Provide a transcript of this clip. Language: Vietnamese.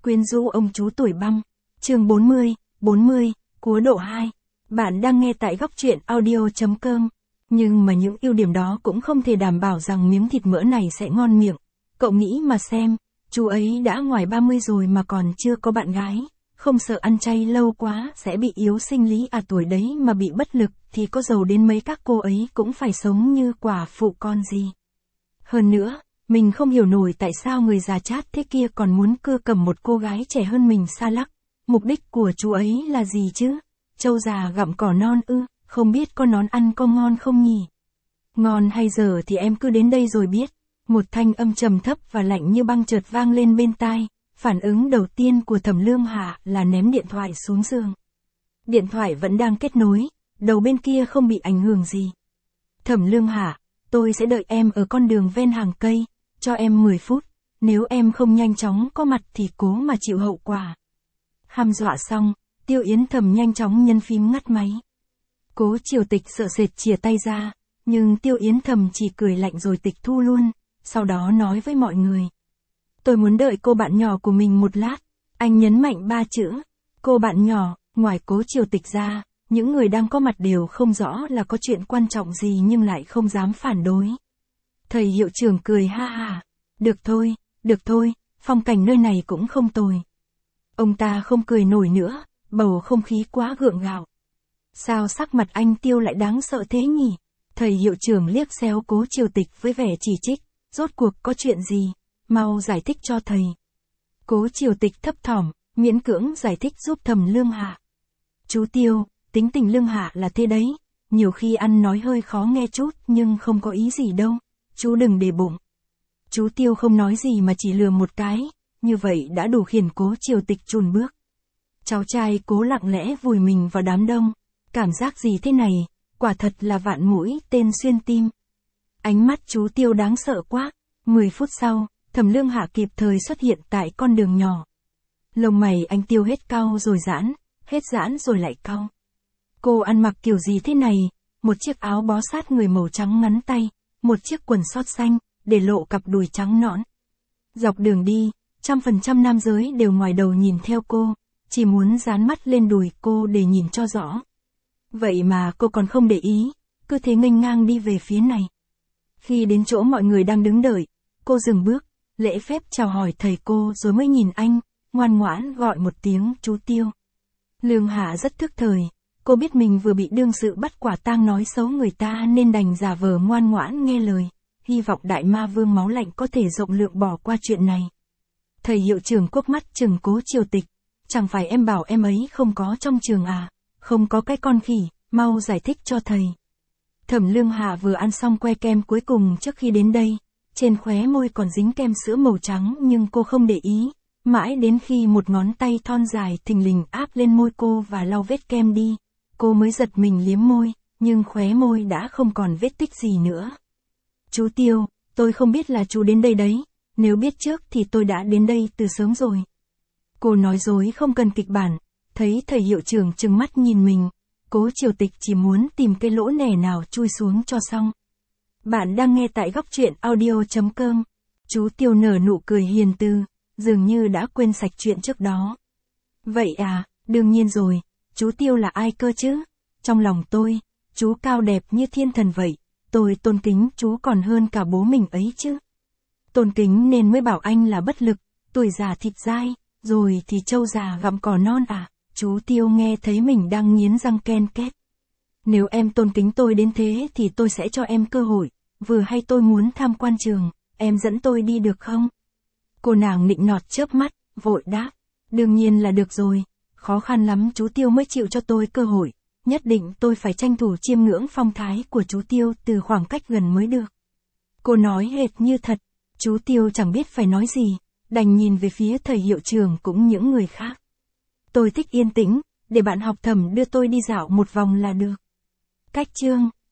Quyến rũ ông chú tuổi băng. Chương 40, Cúa độ 2. Bạn đang nghe tại góc truyện audio.com. Nhưng mà những ưu điểm đó cũng không thể đảm bảo rằng miếng thịt mỡ này sẽ ngon miệng. Cậu nghĩ mà xem, chú ấy đã ngoài 30 rồi mà còn chưa có bạn gái. Không sợ ăn chay lâu quá sẽ bị yếu sinh lý à, tuổi đấy mà bị bất lực thì có giàu đến mấy các cô ấy cũng phải sống như quả phụ con gì. Hơn nữa, mình không hiểu nổi tại sao người già chát thế kia còn muốn cưa cầm một cô gái trẻ hơn mình xa lắc. Mục đích của chú ấy là gì chứ? Trâu già gặm cỏ non ư, không biết con nón ăn có ngon không nhỉ? Ngon hay dở thì em cứ đến đây rồi biết. Một thanh âm trầm thấp và lạnh như băng chợt vang lên bên tai. Phản ứng đầu tiên của Thẩm Lương Hạ là ném điện thoại xuống giường. Điện thoại vẫn đang kết nối, đầu bên kia không bị ảnh hưởng gì. Thẩm Lương Hạ, tôi sẽ đợi em ở con đường ven hàng cây, cho em 10 phút, nếu em không nhanh chóng có mặt thì cố mà chịu hậu quả. Hăm dọa xong, Tiêu Yến Thầm nhanh chóng nhấn phím ngắt máy. Cố Triều Tịch sợ sệt chìa tay ra, nhưng Tiêu Yến Thầm chỉ cười lạnh rồi tịch thu luôn, sau đó nói với mọi người. Tôi muốn đợi cô bạn nhỏ của mình một lát, anh nhấn mạnh 3 chữ, cô bạn nhỏ. Ngoài Cố Triều Tịch ra, những người đang có mặt đều không rõ là có chuyện quan trọng gì nhưng lại không dám phản đối. Thầy hiệu trưởng cười ha ha, được thôi, phong cảnh nơi này cũng không tồi. Ông ta không cười nổi nữa, bầu không khí quá gượng gạo. Sao sắc mặt anh Tiêu lại đáng sợ thế nhỉ? Thầy hiệu trưởng liếc xéo Cố Triều Tịch với vẻ chỉ trích, rốt cuộc có chuyện gì? Mau giải thích cho thầy. Cố Triều Tịch thấp thỏm, miễn cưỡng giải thích giúp Thẩm Lương Hạ. Chú Tiêu, tính tình Lương Hạ là thế đấy, nhiều khi ăn nói hơi khó nghe chút nhưng không có ý gì đâu, chú đừng để bụng. Chú Tiêu không nói gì mà chỉ lườm một cái, như vậy đã đủ khiến Cố Triều Tịch chùn bước. Cháu trai Cố lặng lẽ vùi mình vào đám đông, cảm giác gì thế này, quả thật là vạn mũi tên xuyên tim. Ánh mắt chú Tiêu đáng sợ quá. 10 phút sau, Thẩm Lương Hạ kịp thời xuất hiện tại con đường nhỏ. Lông mày anh Tiêu hết cau rồi giãn, hết giãn rồi lại cau. Cô ăn mặc kiểu gì thế này? Một chiếc áo bó sát người màu trắng ngắn tay, một chiếc quần sót xanh, để lộ cặp đùi trắng nõn. Dọc đường đi, 100% nam giới đều ngoài đầu nhìn theo cô, chỉ muốn dán mắt lên đùi cô để nhìn cho rõ. Vậy mà cô còn không để ý, cứ thế nghênh ngang đi về phía này. Khi đến chỗ mọi người đang đứng đợi, cô dừng bước, lễ phép chào hỏi thầy cô rồi mới nhìn anh, ngoan ngoãn gọi một tiếng chú Tiêu. Lương Hạ rất thức thời, cô biết mình vừa bị đương sự bắt quả tang nói xấu người ta nên đành giả vờ ngoan ngoãn nghe lời, hy vọng đại ma vương máu lạnh có thể rộng lượng bỏ qua chuyện này. Thầy hiệu trưởng quắc mắt chừng Cố Triều Tịch, chẳng phải em bảo em ấy không có trong trường à, không có cái con khỉ, mau giải thích cho thầy. Thẩm Lương Hạ vừa ăn xong que kem cuối cùng trước khi đến đây, trên khóe môi còn dính kem sữa màu trắng nhưng cô không để ý, mãi đến khi một ngón tay thon dài thình lình áp lên môi cô và lau vết kem đi, cô mới giật mình liếm môi, nhưng khóe môi đã không còn vết tích gì nữa. Chú Tiêu, tôi không biết là chú đến đây đấy, nếu biết trước thì tôi đã đến đây từ sớm rồi. Cô nói dối không cần kịch bản, thấy thầy hiệu trưởng trừng mắt nhìn mình, Cố Triều Tịch chỉ muốn tìm cái lỗ nẻ nào chui xuống cho xong. Bạn đang nghe tại góc truyện audio.com. Chú Tiêu nở nụ cười hiền từ, dường như đã quên sạch chuyện trước đó. Vậy à, đương nhiên rồi, chú Tiêu là ai cơ chứ? Trong lòng tôi, chú cao đẹp như thiên thần vậy, tôi tôn kính chú còn hơn cả bố mình ấy chứ. Tôn kính nên mới bảo anh là bất lực, tuổi già thịt dai, rồi thì trâu già gặm cỏ non à? Chú Tiêu nghe thấy mình đang nghiến răng ken két. Nếu em tôn kính tôi đến thế thì tôi sẽ cho em cơ hội, vừa hay tôi muốn tham quan trường, em dẫn tôi đi được không? Cô nàng nịnh nọt chớp mắt, vội đáp, đương nhiên là được rồi, khó khăn lắm chú Tiêu mới chịu cho tôi cơ hội, nhất định tôi phải tranh thủ chiêm ngưỡng phong thái của chú Tiêu từ khoảng cách gần mới được. Cô nói hệt như thật, chú Tiêu chẳng biết phải nói gì, đành nhìn về phía thầy hiệu trưởng cũng những người khác. Tôi thích yên tĩnh, để bạn học Thẩm đưa tôi đi dạo một vòng là được. Cách chương